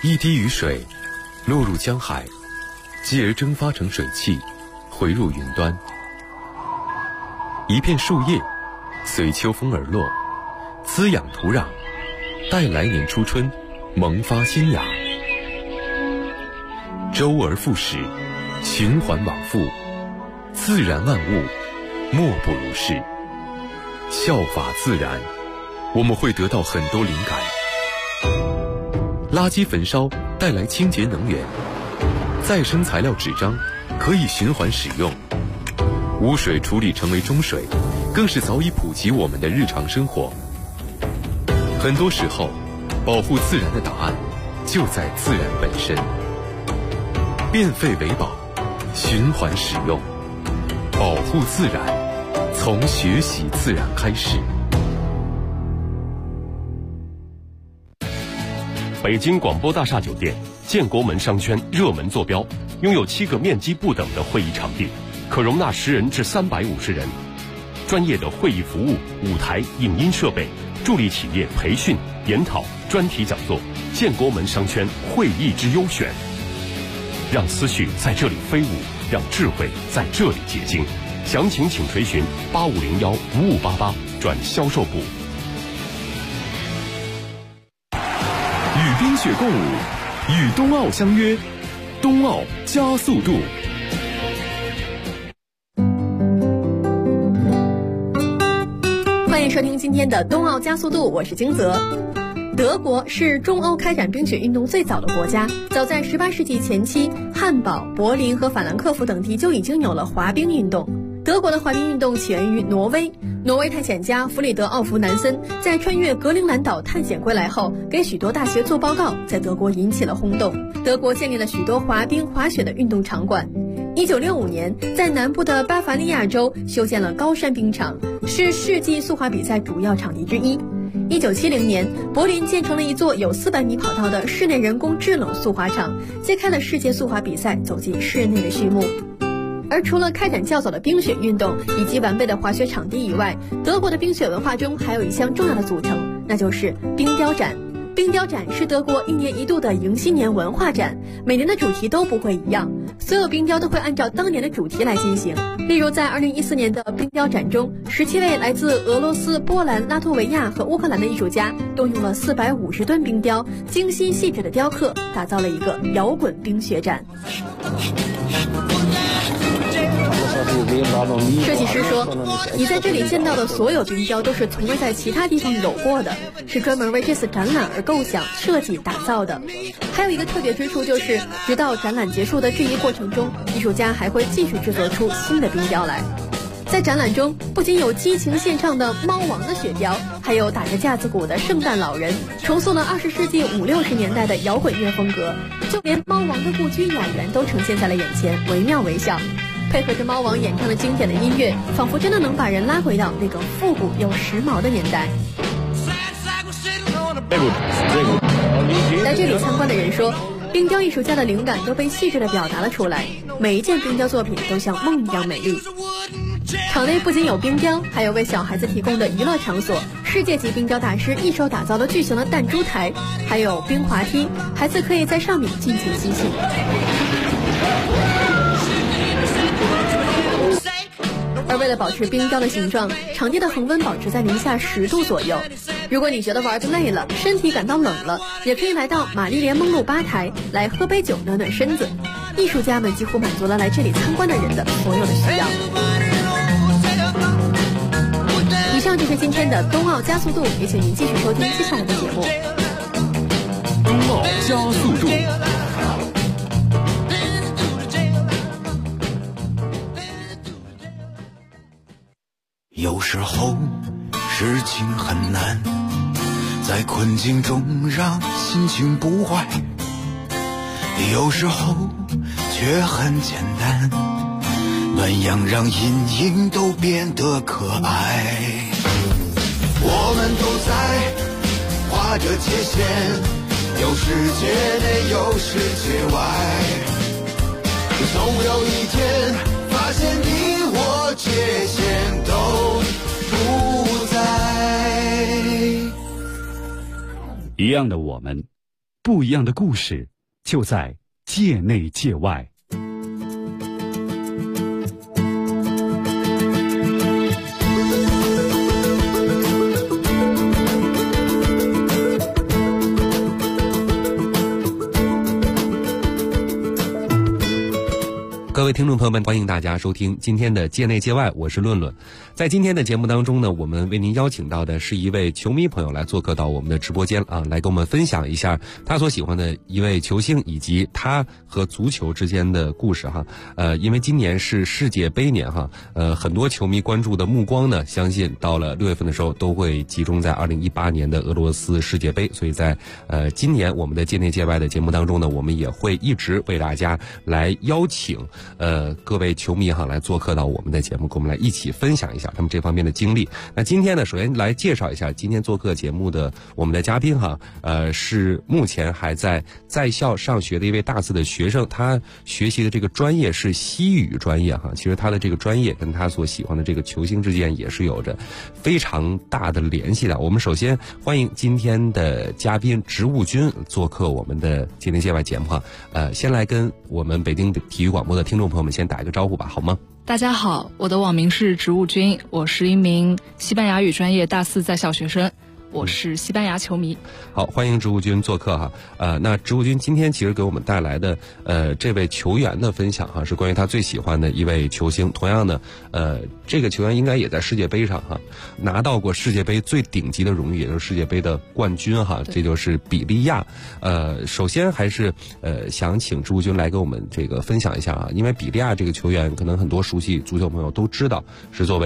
一滴雨水落入江海，继而蒸发成水汽，回入云端。一片树叶随秋风而落，滋养土壤，待来年初春萌发新芽。周而复始，循环往复，自然万物莫不如是。效法自然，我们会得到很多灵感。垃圾焚烧带来清洁能源，再生材料纸张可以循环使用，污水处理成为中水，更是早已普及我们的日常生活。很多时候，保护自然的答案就在自然本身。变废为宝，循环使用，保护自然，从学习自然开始。 北京广播大厦酒店建国门商圈热门坐标，拥有7个面积不等的会议场地，可容纳10人至350人。专业的会议服务、舞台、影音设备，助力企业培训、研讨、专题讲座。建国门商圈会议之优选，让思绪在这里飞舞，让智慧在这里结晶。详情请垂询8501-5588转销售部。 与冰雪共舞，与冬奥相约，冬奥加速度。 欢迎收听今天的冬奥加速度，我是金泽。德国是中欧开展冰雪运动最早的国家，早在18世纪前期，汉堡、柏林和法兰克福等地就已经有了滑冰运动。德国的滑冰运动起源于挪威，挪威探险家弗里德奥弗南森在穿越格陵兰岛探险归来后，给许多大学做报告，在德国引起了轰动。德国建立了许多滑冰、滑雪的运动场馆。1965年，在南部的巴伐利亚州修建了高山冰场，是世纪速滑比赛主要场地之一。1970年，柏林建成了一座有400米跑道的室内人工制冷速滑场，揭开了世界速滑比赛走进室内的序幕。而除了开展较早的冰雪运动以及完备的滑雪场地以外，德国的冰雪文化中还有一项重要的组成，那就是冰雕展。冰雕展是德国1年1度的迎新年文化展，每年的主题都不会一样，所有冰雕都会按照当年的主题来进行。例如在2014年的冰雕展中，17位来自俄罗斯、波兰、拉脱维亚和乌克兰的艺术家动用了450吨冰雕，精心细致的雕刻，打造了一个摇滚冰雪展。设计师说，你在这里见到的所有冰雕都是从未在其他地方有过的，是专门为这次展览而构想、设计、打造的。还有一个特别之处就是，直到展览结束的这一过程中，艺术家还会继续制作出新的冰雕来。在展览中，不仅有激情献唱的猫王的雪雕，还有打着架子鼓的圣诞老人，重塑了20世纪50、60年代的摇滚乐风格。就连猫王的故居雅园都呈现在了眼前，惟妙惟肖。配合着猫王演唱的经典的音乐，仿佛真的能把人拉回到那个复古又时髦的年代。来这里参观的人说，冰雕艺术家的灵感都被细致地表达了出来，每一件冰雕作品都像梦一样美丽。场内不仅有冰雕，还有为小孩子提供的娱乐场所，世界级冰雕大师一手打造的巨型的弹珠台，还有冰滑梯，孩子可以在上面尽情嬉戏。而为了保持冰雕的形状，场地的恒温保持在零下10度左右。如果你觉得玩得累了，身体感到冷了，也可以来到玛丽莲梦露吧台来喝杯酒暖暖身子。艺术家们几乎满足了来这里参观的人的所有的需要。以上就是今天的冬奥加速度，也请您继续收听接下来的节目。 冬奥加速度。 有时候事情很难，在困境中让心情不坏，有时候却很简单，暖阳让阴影都变得可爱。我们都在划着界限，有世界内有世界外，总有一天发现你我界限都不在。 一样的我们， 不一样的故事就在界内界外。 各位听众朋友们，欢迎大家收听今天的界内界外，我是论论。在今天的节目当中呢，我们为您邀请到的是一位球迷朋友来做客到我们的直播间啊，来跟我们分享一下他所喜欢的一位球星以及他和足球之间的故事哈。因为今年是世界杯年哈，很多球迷关注的目光呢，相信到了6月份的时候都会集中在2018年的俄罗斯世界杯，所以在今年我们的界内界外的节目当中呢，我们也会一直为大家来邀请各位球迷哈来做客到我们的节目，跟我们来一起分享一下他们这方面的经历。那今天呢，首先来介绍一下今天做客节目的我们的嘉宾哈，是目前还在校上学的一位大四的学生，他学习的这个专业是西语专业哈。其实他的这个专业跟他所喜欢的这个球星之间也是有着非常大的联系的。我们首先欢迎今天的嘉宾植物君做客我们的界内界外节目哈。先来跟我们北京体育广播的听众朋友们先打一个招呼吧，好吗？ 大家好，我的网名是植物君，我是一名西班牙语专业大四在校学生，我是西班牙球迷。 好，欢迎植物君做客哈。那植物君今天其实给我们带来的这位球员的分享哈，是关于他最喜欢的一位球星。同样呢，这个球员应该也在世界杯上哈拿到过世界杯最顶级的荣誉，也就是世界杯的冠军哈，这就是比利亚。首先还是想请植物君来跟我们这个分享一下啊，因为比利亚这个球员可能很多熟悉足球朋友都知道，是作为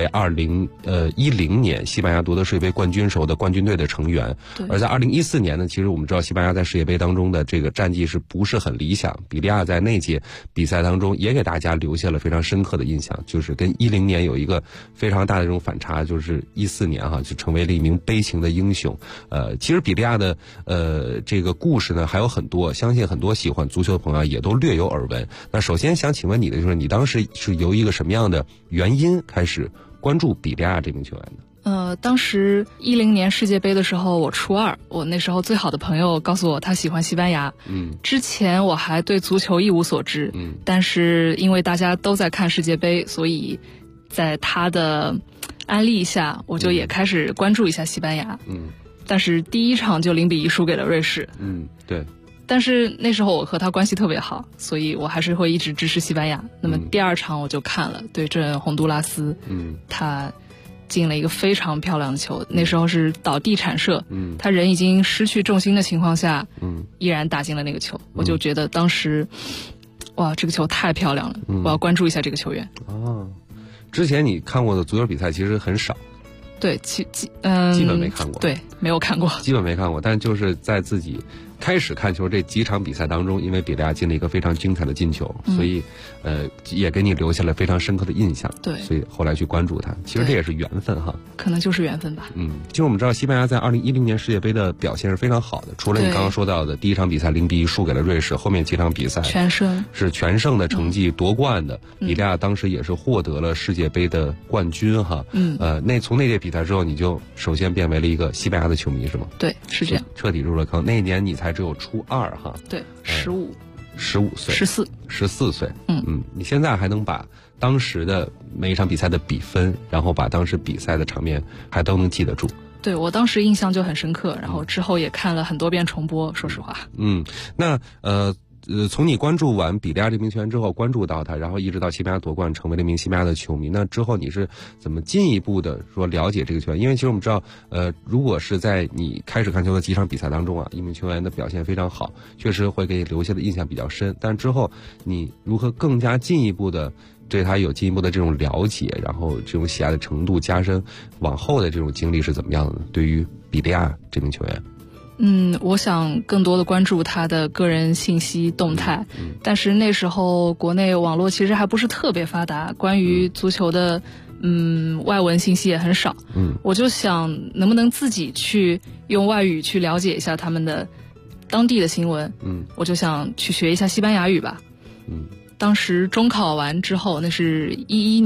2010年西班牙夺得世界杯冠军时候的冠军队的成员。而在2014年呢，其实我们知道西班牙在世界杯当中的这个战绩是不是很理想，比利亚在那届比赛当中也给大家留下了非常深刻的印象，就是跟10年有一个非常大的这种反差，就是14年哈就成为了一名悲情的英雄。其实比利亚的这个故事呢还有很多，相信很多喜欢足球的朋友也都略有耳闻。那首先想请问你的就是你当时是由一个什么样的原因开始关注比利亚这名球员的？ 当时10年世界杯的时候我初2，我那时候最好的朋友告诉我他喜欢西班牙。之前我还对足球一无所知。但是因为大家都在看世界杯，所以在他的安利下，我就也开始关注一下西班牙。但是第一场就0-1输给了瑞士。 对。 但是那时候我和他关系特别好，所以我还是会一直支持西班牙。那么第2场我就看了，对阵洪都拉斯。他进了一个非常漂亮的球，那时候是倒地铲射。他人已经失去重心的情况下，依然打进了那个球。我就觉得当时，哇，这个球太漂亮了，我要关注一下这个球员。 之前你看过的足球比赛其实很少。 对，基本没看过。 对，没有看过， 基本没看过。但就是在自己开始看球这几场比赛当中，因为比利亚进了一个非常精彩的进球，所以也给你留下了非常深刻的印象。 对， 所以后来去关注他，其实这也是缘分哈。 可能就是缘分吧。 其实我们知道西班牙在2010年世界杯的表现是非常好的，除了你刚刚说到的第一场比赛0-1输给了瑞士，后面几场比赛全胜， 是全胜的成绩夺冠的。比利亚当时也是获得了世界杯的冠军哈。从那届比赛之后，你就首先变为了一个西班牙的球迷是吗？ 对，是这样， 彻底入了坑。那一年你才只有初2哈。 对，15岁 ，14岁。你现在还能把当时的每一场比赛的比分，然后把当时比赛的场面还都能记得住。 对，我当时印象就很深刻，然后之后也看了很多遍重播，说实话。 那从你关注完比利亚这名球员之后，关注到他，然后一直到西班牙夺冠，成为了一名西班牙的球迷。那之后你是怎么进一步的说了解这个球员？因为其实我们知道，如果是在你开始看球的几场比赛当中啊，一名球员的表现非常好，确实会给你留下的印象比较深。但之后你如何更加进一步的对他有进一步的这种了解，然后这种喜爱的程度加深，往后的这种经历是怎么样的呢？对于比利亚这名球员？ 我想更多的关注他的个人信息动态，但是那时候国内网络其实还不是特别发达，关于足球的外文信息也很少。我就想能不能自己去用外语去了解一下他们的当地的新闻。我就想去学一下西班牙语吧。当时中考完之后，那是11年，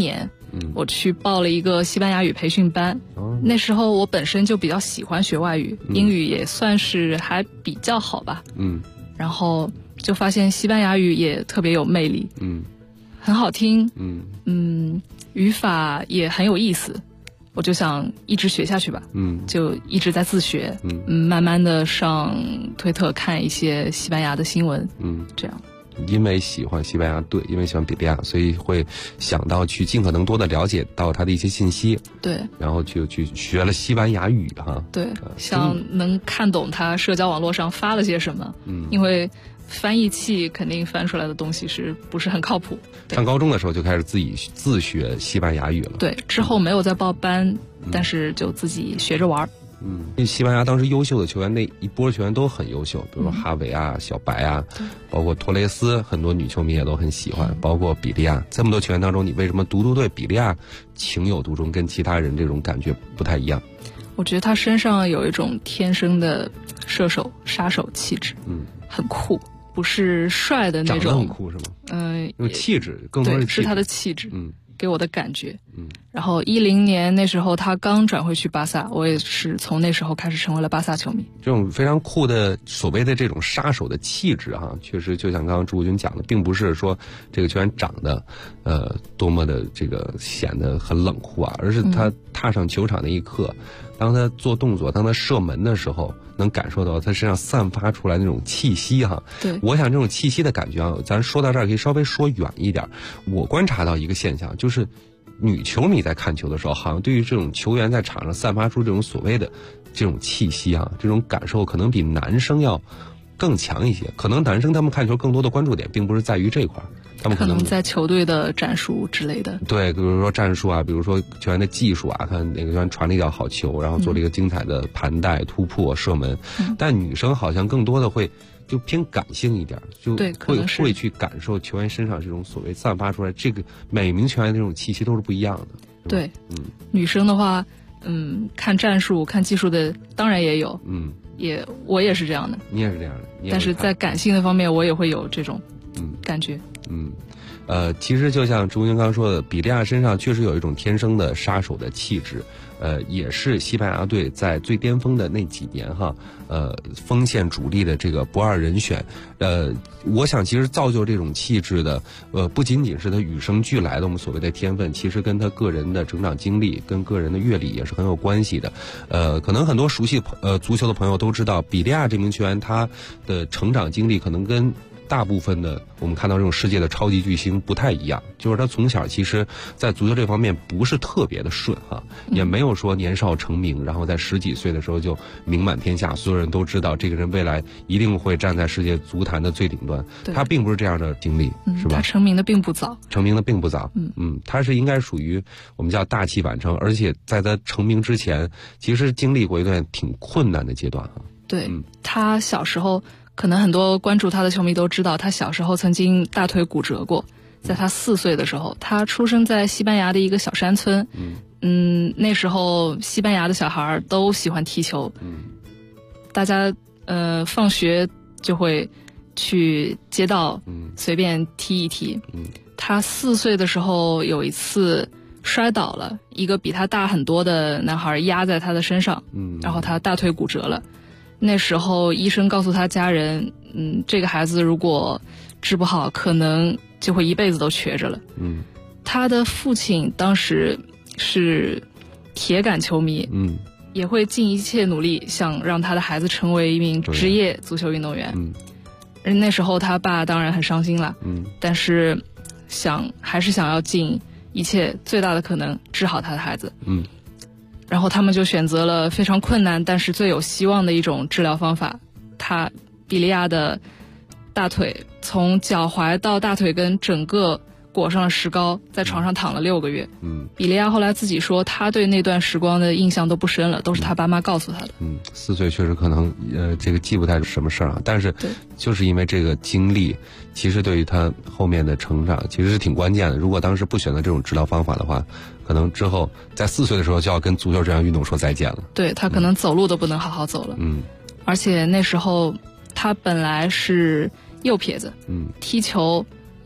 我去报了一个西班牙语培训班。那时候我本身就比较喜欢学外语，英语也算是还比较好吧。然后就发现西班牙语也特别有魅力，很好听，语法也很有意思。我就想一直学下去吧，就一直在自学，慢慢的上推特看一些西班牙的新闻，这样。 因为喜欢西班牙队，因为喜欢比利亚，所以会想到去尽可能多的了解到他的一些信息， 对， 然后就去学了西班牙语哈， 对，想能看懂他社交网络上发了些什么，因为翻译器肯定翻出来的东西是不是很靠谱。 上高中的时候就开始自学西班牙语了， 对，之后没有再报班，但是就自己学着玩。 西班牙当时优秀的球员，那一波球员都很优秀，比如说哈维啊、小白啊，包括托雷斯，很多女球迷也都很喜欢，包括比利亚。这么多球员当中，你为什么独独对比利亚情有独钟，跟其他人这种感觉不太一样？ 我觉得他身上有一种天生的杀手气质，很酷，不是帅的那种， 长得很酷是吗？有气质，更多是他的气质，给我的感觉。然后2010年那时候他刚转回去巴萨，我也是从那时候开始成为了巴萨球迷。 这种非常酷的所谓的这种杀手的气质哈，确实就像刚刚朱国军讲的，并不是说这个球员长得多么的这个显得很冷酷啊，而是他踏上球场那一刻，当他做动作，当他射门的时候，能感受到他身上散发出来那种气息哈。 对， 我想这种气息的感觉啊，咱说到这儿可以稍微说远一点。我观察到一个现象，就是女球迷在看球的时候，好像对于这种球员在场上散发出这种所谓的这种气息啊，这种感受可能比男生要更强一些。可能男生他们看球更多的关注点并不是在于这块，他们可能在球队的战术之类的。 对，比如说战术啊，比如说球员的技术啊，看哪个球员传了一脚好球，然后做了一个精彩的盘带、突破、射门。但女生好像更多的会就偏感性一点，就会去感受球员身上这种所谓散发出来，这个每名球员的这种气息都是不一样的。 对，女生的话，看战术、看技术的当然也有，我也是这样的。 你也是这样的， 但是在感性的方面，我也会有这种感觉。 其实就像朱军刚说的，比利亚身上确实有一种天生的杀手的气质，也是西班牙队在最巅峰的那几年哈，锋线主力的这个不二人选。我想其实造就这种气质的，不仅仅是他与生俱来的我们所谓的天分，其实跟他个人的成长经历、跟个人的阅历也是很有关系的。可能很多熟悉足球的朋友都知道，比利亚这名球员他的成长经历可能跟大部分的我们看到这种世界的超级巨星不太一样，就是他从小其实在足球这方面不是特别的顺哈，也没有说年少成名，然后在10几岁的时候就名满天下，所有人都知道这个人未来一定会站在世界足坛的最顶端。他并不是这样的经历，是吧？ 他成名的并不早， 他是应该属于我们叫大器晚成，而且在他成名之前，其实经历过一段挺困难的阶段哈。 对，他小时候。可能很多关注他的球迷都知道，他小时候曾经大腿骨折过。在他4岁的时候，他出生在西班牙的一个小山村。那时候西班牙的小孩都喜欢踢球，大家放学就会去街道随便踢一踢。他4岁的时候有一次摔倒了，一个比他大很多的男孩压在他的身上，然后他大腿骨折了。那时候医生告诉他家人，这个孩子如果治不好，可能就会一辈子都瘸着了。他的父亲当时是铁杆球迷，也会尽一切努力想让他的孩子成为一名职业足球运动员。那时候他爸当然很伤心了，但是还是想要尽一切最大的可能治好他的孩子。然后他们就选择了非常困难但是最有希望的一种治疗方法。比利亚的大腿从脚踝到大腿根整个裹上了石膏，在床上躺了6个月。比利亚后来自己说，他对那段时光的印象都不深了，都是他爸妈告诉他的。 4岁确实可能这个记不太什么事儿啊，但是就是因为这个经历，其实对于他后面的成长其实是挺关键的。如果当时不选择这种治疗方法的话，可能之后在4岁的时候就要跟足球这项运动说再见了。 对，他可能走路都不能好好走了。而且那时候他本来是右撇子，踢球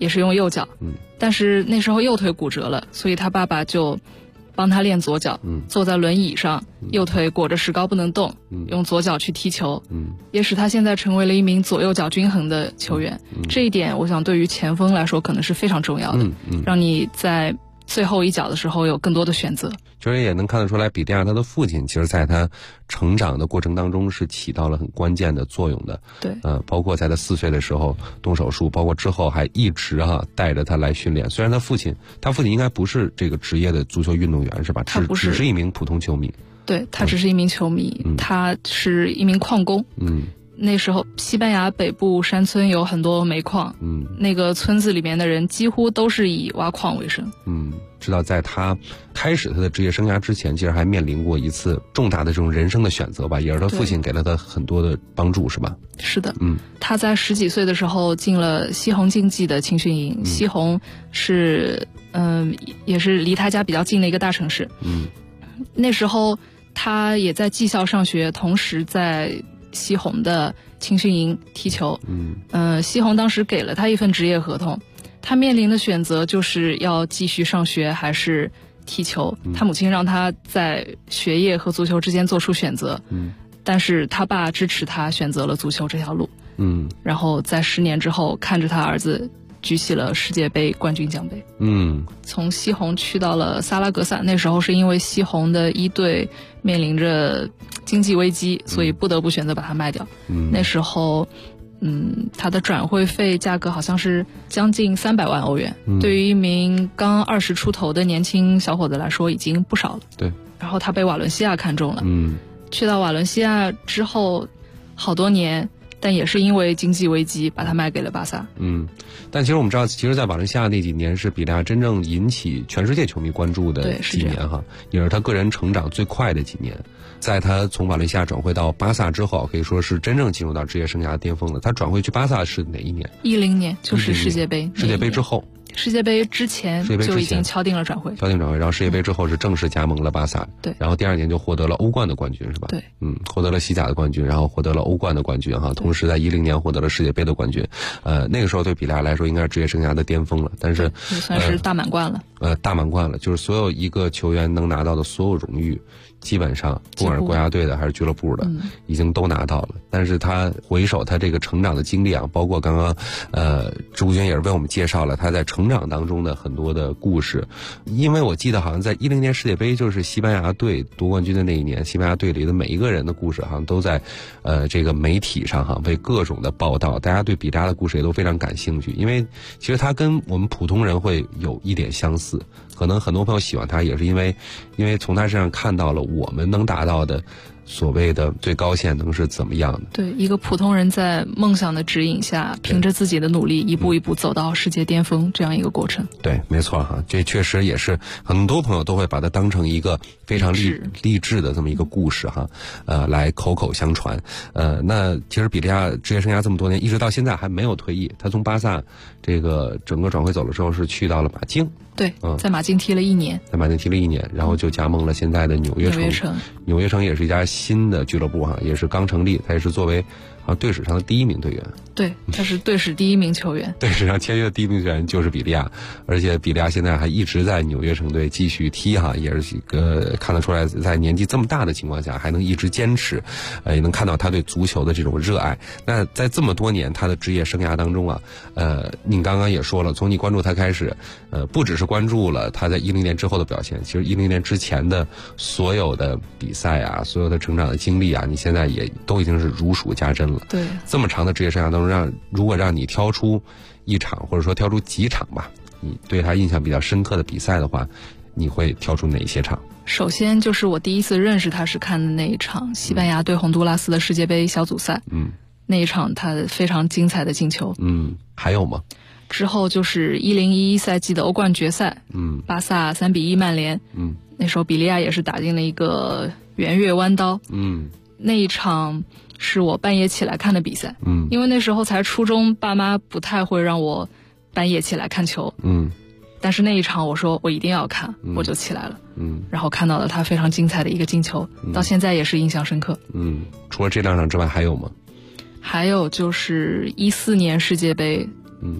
也是用右脚，但是那时候右腿骨折了，所以他爸爸就帮他练左脚，坐在轮椅上，右腿裹着石膏不能动，用左脚去踢球，也使他现在成为了一名左右脚均衡的球员。这一点我想对于前锋来说可能是非常重要的，让你在最后一脚的时候有更多的选择。 就是也能看得出来，比利亚他的父亲其实在他成长的过程当中是起到了很关键的作用的。 对， 包括在他4岁的时候动手术，包括之后还一直带着他来训练。虽然他父亲应该不是这个职业的足球运动员是吧？ 他不是， 只是一名普通球迷。 对，他只是一名球迷，他是一名矿工。那时候西班牙北部山村有很多煤矿，那个村子里面的人几乎都是以挖矿为生。 知道在他开始他的职业生涯之前，其实还面临过一次重大的这种人生的选择吧，也是他父亲给了他很多的帮助，是吧？ 是的，他在10几岁的时候进了西红竞技的青训营，西红是也是离他家比较近的一个大城市。那时候他也在技校上学，同时在西红的青训营踢球。西红当时给了他一份职业合同，他面临的选择就是要继续上学还是踢球。他母亲让他在学业和足球之间做出选择，但是他爸支持他选择了足球这条路。然后在10年之后，看着他儿子举起了世界杯冠军奖杯。从西红去到了萨拉戈萨，那时候是因为西红的一队面临着经济危机，所以不得不选择把它卖掉。那时候他的转会费价格好像是将近300万欧元，对于一名刚20出头的年轻小伙子来说已经不少了。 对， 然后他被瓦伦西亚看中了，去到瓦伦西亚之后好多年，但也是因为经济危机把他卖给了巴萨。 但其实我们知道，其实在瓦伦西亚那几年是比利亚真正引起全世界球迷关注的几年哈，也是他个人成长最快的几年。在他从瓦伦西亚转会到巴萨之后，可以说是真正进入到职业生涯的巅峰了。他转会去巴萨是哪一年 ？10年，就是世界杯。 世界杯之后。 世界杯之前就已经敲定了转会， 然后世界杯之后是正式加盟了巴萨。 对， 然后第2年就获得了欧冠的冠军，是吧？ 对， 获得了西甲的冠军，然后获得了欧冠的冠军哈，同时在10年获得了世界杯的冠军。那个时候对比利亚来说应该是职业生涯的巅峰了，但是也算是大满贯了。 大满贯了，就是所有一个球员能拿到的所有荣誉，基本上不管是国家队的还是俱乐部的，已经都拿到了。但是他回首他这个成长的经历啊，包括刚刚志顾君也是为我们介绍了他在成长当中的很多的故事。因为我记得好像在10年世界杯，就是西班牙队夺冠军的那一年，西班牙队里的每一个人的故事好像都在这个媒体上哈被各种的报道，大家对比利亚的故事也都非常感兴趣。因为其实他跟我们普通人会有一点相似，可能很多朋友喜欢他也是因为从他身上看到了我们能达到的所谓的最高线能是怎么样的。 对，一个普通人在梦想的指引下，凭着自己的努力一步一步走到世界巅峰这样一个过程。 对，没错哈，这确实也是很多朋友都会把它当成一个非常励志的这么一个故事哈，来口口相传。那其实比利亚职业生涯这么多年，一直到现在还没有退役。他从巴萨这个整个转会走了之后，是去到了马竞。 对，在马竞踢了1年， 然后就加盟了现在的纽约城。纽约城也是一家新的俱乐部哈，也是刚成立，他也是作为队史上的第1名队员。 对，他是队史第1名球员。 队史上签约的第1名球员就是比利亚，而且比利亚现在还一直在纽约城队继续踢哈，也是一个看得出来在年纪这么大的情况下还能一直坚持，也能看到他对足球的这种热爱。那在这么多年他的职业生涯当中啊，您刚刚也说了，从你关注他开始，不只是关注了他在10年之后的表现，其实10年之前的所有的比赛啊，所有的成长的经历啊，你现在也都已经是如数家珍了。 对， 这么长的职业生涯当中，如果让你挑出一场或者说挑出几场吧，你对他印象比较深刻的比赛的话，你会挑出哪些场？ 首先就是我第一次认识他是看的那一场西班牙对洪都拉斯的世界杯小组赛，那一场他非常精彩的进球。 还有吗？ 之后就是10-11赛季的欧冠决赛，巴萨3-1曼联，那时候比利亚也是打进了一个圆月弯刀，那一场是我半夜起来看的比赛，因为那时候才初中，爸妈不太会让我半夜起来看球，但是那一场我说我一定要看，我就起来了，然后看到了他非常精彩的一个进球，到现在也是印象深刻。 除了这2场之外还有吗？ 还有就是14年世界杯，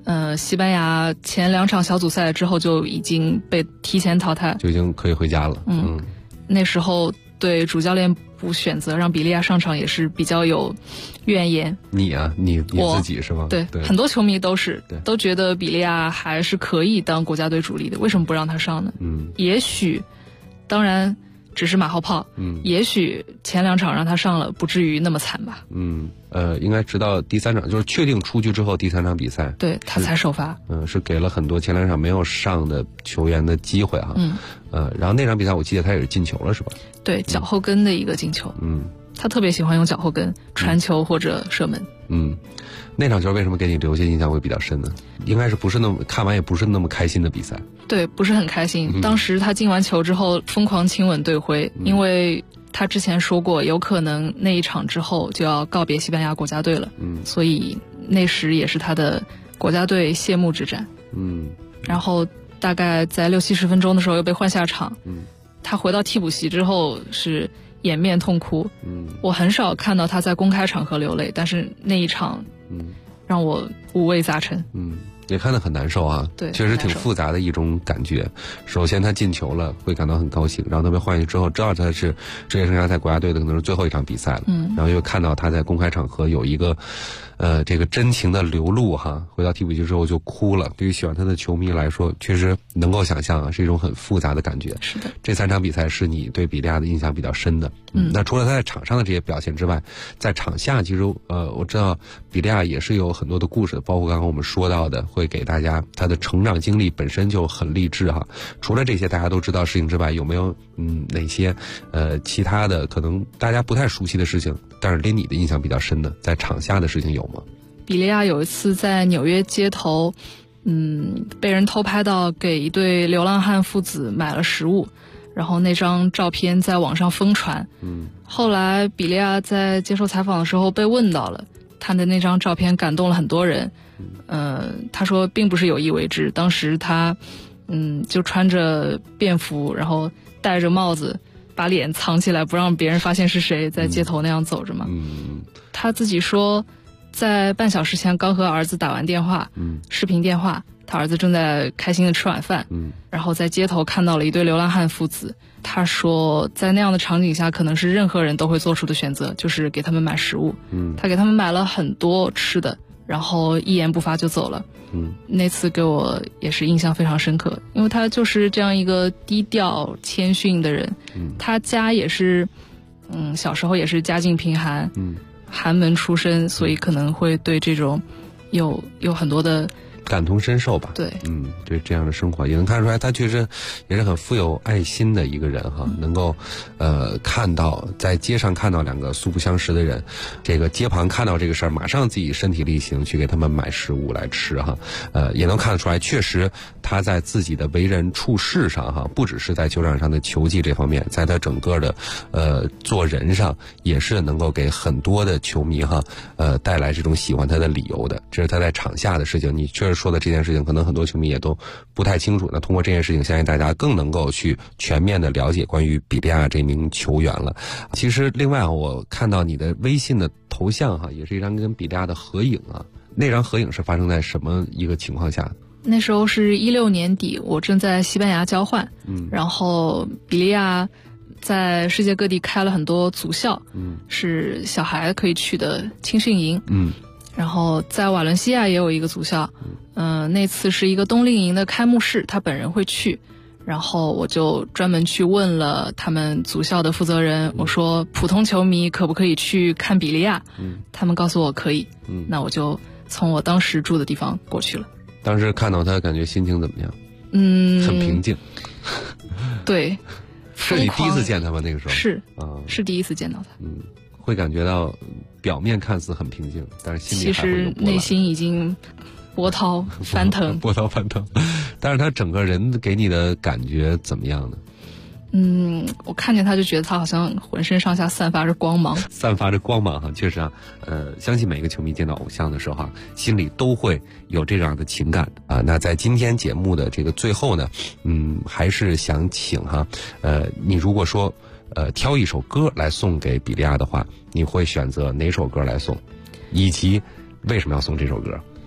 西班牙前2场小组赛之后就已经被提前淘汰， 就已经可以回家了。 那时候对主教练不选择让比利亚上场也是比较有怨言。 你自己是吗？ 对，很多球迷都觉得比利亚还是可以当国家队主力的，为什么不让他上呢？也许，当然只是马后炮。也许前2场让他上了，不至于那么惨吧。 应该直到第3场，就是确定出局之后，第3场比赛， 对他才首发。 是给了很多前2场没有上的球员的机会哈。然后那场比赛我记得他也是进球了，是吧？ 对，脚后跟的一个进球。他特别喜欢用脚后跟传球或者射门。 那场球为什么给你留下印象会比较深呢？应该是不是那么看完也不是那么开心的比赛。 对，不是很开心。当时他进完球之后疯狂亲吻队徽，因为他之前说过有可能那一场之后就要告别西班牙国家队了。所以那时也是他的国家队谢幕之战。然后大概在60-70分钟的时候又被换下场。他回到替补席之后是掩面痛哭。我很少看到他在公开场合流泪，但是那一场让我五味杂陈。 也看得很难受啊。 对， 确实挺复杂的一种感觉。首先他进球了，会感到很高兴，然后他被换下去之后，知道他是职业生涯在国家队的可能是最后一场比赛了。然后又看到他在公开场合有一个这个真情的流露哈，回到替补席之后就哭了。对于喜欢他的球迷来说，确实能够想象啊，是一种很复杂的感觉。 是的， 这3场比赛是你对比利亚的印象比较深的。那除了他在场上的这些表现之外，在场下其实我知道比利亚也是有很多的故事，包括刚刚我们说到的，会给大家他的成长经历本身就很励志哈。除了这些大家都知道事情之外，有没有哪些其他的可能大家不太熟悉的事情，但是给你的印象比较深的，在场下的事情有吗？ 比利亚有一次在纽约街头被人偷拍到给一对流浪汉父子买了食物，然后那张照片在网上疯传。后来比利亚在接受采访的时候被问到了，他的那张照片感动了很多人。他说并不是有意为之，当时他就穿着便服，然后戴着帽子，把脸藏起来不让别人发现是谁，在街头那样走着嘛。他自己说在半小时前刚和儿子打完电话，视频电话，他儿子正在开心的吃晚饭，然后在街头看到了一对流浪汉父子。他说在那样的场景下可能是任何人都会做出的选择，就是给他们买食物。他给他们买了很多吃的，然后一言不发就走了。那次给我也是印象非常深刻，因为他就是这样一个低调谦逊的人。他家也是小时候也是家境贫寒，寒门出身，所以可能会对这种有很多的感同身受吧。 对， 对这样的生活也能看出来，他确实也是很富有爱心的一个人哈。能够看到在街上看到2个素不相识的人，这个街旁看到这个事儿，马上自己身体力行去给他们买食物来吃哈。也能看得出来，确实他在自己的为人处事上哈，不只是在球场上的球技这方面，在他整个的做人上也是能够给很多的球迷哈带来这种喜欢他的理由的。这是他在场下的事情，你确实说的这件事情可能很多球迷也都不太清楚，那通过这件事情相信大家更能够去全面的了解关于比利亚这名球员了。其实另外我看到你的微信的头像哈，也是一张跟比利亚的合影啊。那张合影是发生在什么一个情况下？ 那时候是16年底，我正在西班牙交换，然后比利亚在世界各地开了很多足校，是小孩可以去的青训营。然后在瓦伦西亚也有一个足校，那次是一个冬令营的开幕式，他本人会去，然后我就专门去问了他们足校的负责人，我说普通球迷可不可以去看比利亚？他们告诉我可以，那我就从我当时住的地方过去了。 当时看到他感觉心情怎么样？很平静。 对， 是你第一次见他吗？那个时候是第一次见到他。 会感觉到表面看似很平静，但是心里还会有波澜， 其实内心已经波涛翻腾。 波涛翻腾。但是他整个人给你的感觉怎么样呢？ 我看见他就觉得他好像浑身上下散发着光芒。 散发着光芒哈，确实啊，相信每个球迷见到偶像的时候啊，心里都会有这样的情感啊。那在今天节目的这个最后呢，还是想请哈，你如果说挑一首歌来送给比利亚的话，你会选择哪首歌来送，以及为什么要送这首歌？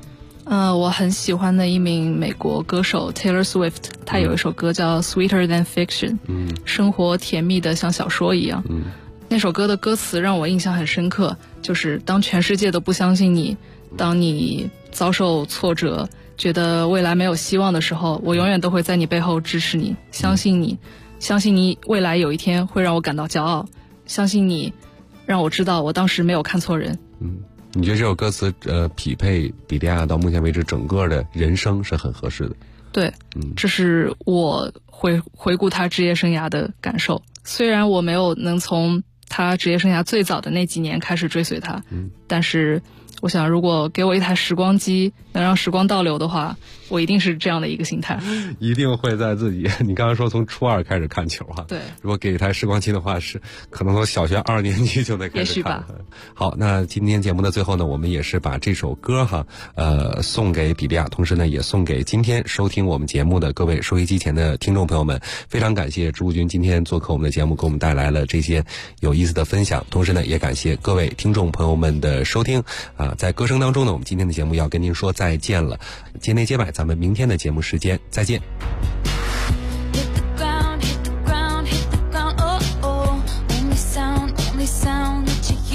我很喜欢的一名美国歌手 Taylor Swift， 她有一首歌叫 Sweeter Than Fiction， 生活甜蜜的像小说一样。那首歌的歌词让我印象很深刻，就是当全世界都不相信你，当你遭受挫折，觉得未来没有希望的时候，我永远都会在你背后支持你，相信你，相信你未来有一天会让我感到骄傲，相信你让我知道我当时没有看错人。 你觉得这首歌词匹配比利亚到目前为止整个的人生是很合适的？ 对，这是我回顾他职业生涯的感受。虽然我没有能从他职业生涯最早的那几年开始追随他，但是我想如果给我一台时光机能让时光倒流的话，我一定是这样的一个心态， 一定会在自己你刚刚说从初二开始看球哈， 对， 如果给一台时光机的话，是可能从小学2年级就得开始看。 也许吧。 好，那今天节目的最后呢，我们也是把这首歌哈送给比利亚，同时呢也送给今天收听我们节目的各位收音机前的听众朋友们。非常感谢朱军今天做客我们的节目，给我们带来了这些有意思的分享，同时呢也感谢各位听众朋友们的收听在歌声当中呢，我们今天的节目要跟您说再见了。街内街外，咱们明天的节目时间再见。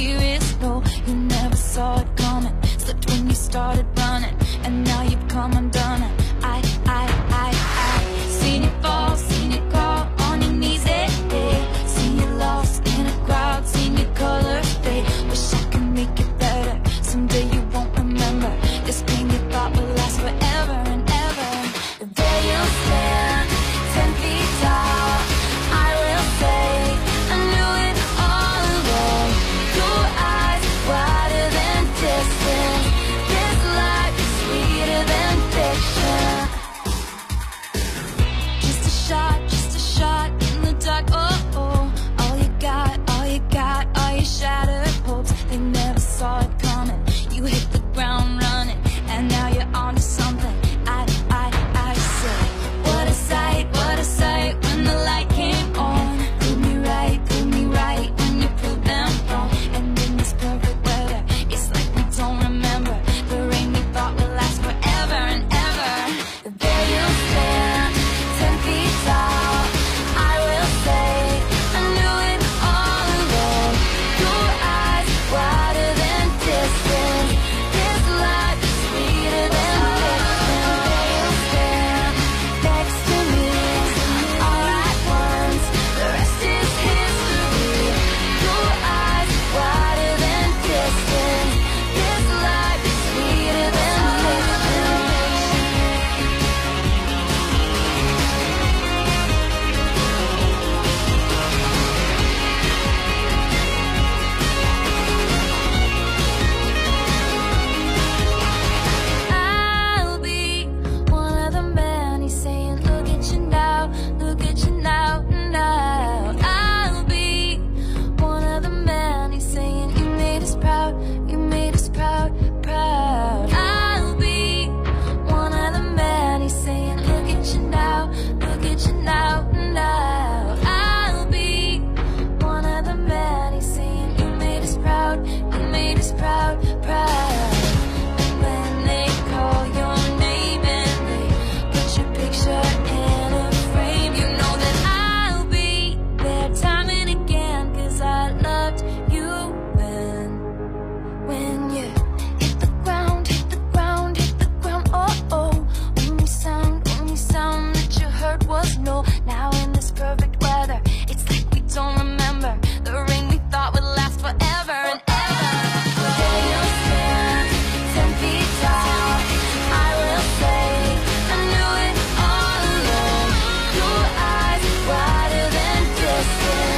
Started running and now you've come undone.